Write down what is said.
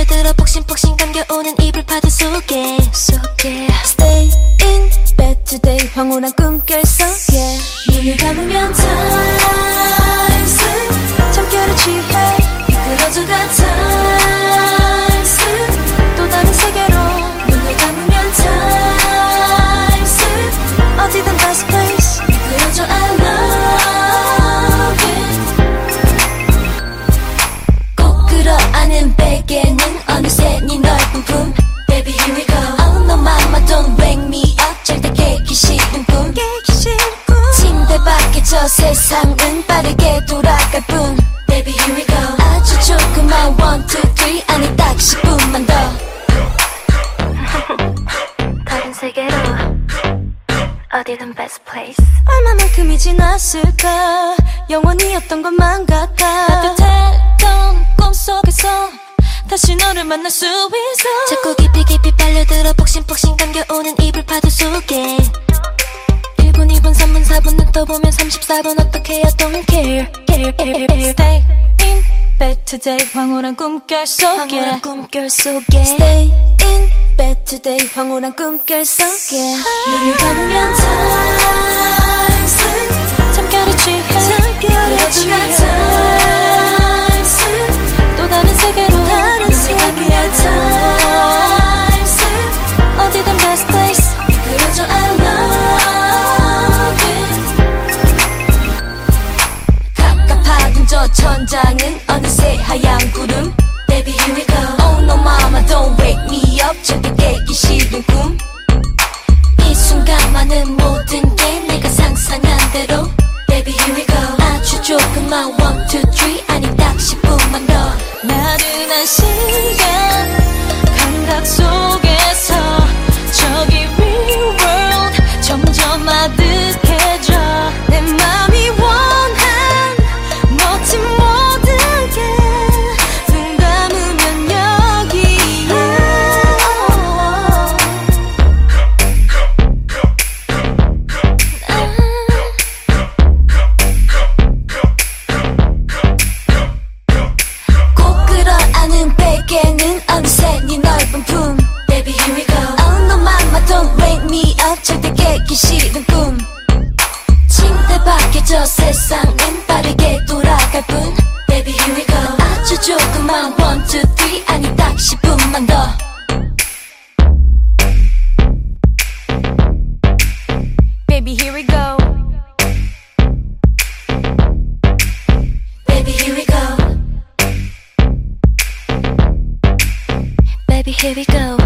빨려들어 폭신폭신 감겨오는 이불 파도 속에 Stay in bed today 황홀한 꿈결 속에 눈을 감으면 time's 잠결에 취해 이끌어져가 time's 또 다른 세계로 눈을 감으면 time's 어디든 best place 이끌어져 I love it 꼭 끌어안은 베개는 어느새 네 넓은 품 Baby here we go Oh no mama don't wake me up 절대 깨기 싫은 꿈 침대 밖에 저 세상은 빠르게 돌아갈 뿐 Baby here we go 아주 조금만 1, 2, 3 아니 딱 10분만 더 다른 세계로 어디든 best place 얼마만큼이 지났을까 영원이었던 것만 같아 따뜻했던 꿈속에서 다시 너를 만날 수 있어 자꾸 깊이 깊이 빨려들어 폭신폭신 감겨오는 이불 파도 속에 1분 2분 3분 4분 눈 떠보면 34분 어떡해 I don't care Stay in bed today 황홀한 꿈결 속에 Stay in bed today 황홀한 꿈결 속에 눈을 감으면 time's 잠결에 취해 그래도 time's 또 다른 세계로 눈을 감으면 time's 어디든 best place 이끌어줘 I love it 갑갑하던 저 천장은 어느새 하얀 구름 Baby here we go Oh no mama don't wake me up 절대 깨기 싫은 꿈 이 순간만은 모든 게 내가 상상한 대로 Baby here we go 아주 조금만 1, 2, 3 아니 딱 10분만 더 나른한 시간 감각 속에서 저기 real world 점점 아득해져 내 맘이 원한 멋진 모든 게 눈 감으면 여기야 꼭 끌어안은 베개는 어느새 네 넓은 품 Baby here we go Oh no mama don't wake me up 절대 깨기 싫은 꿈 침대 밖에 저 세상은 빠르게 돌아갈 뿐 Baby here we go 아주 조금만 1, 2, 3 아니 딱 10분만 더 Baby here we go Baby here we go Baby here we go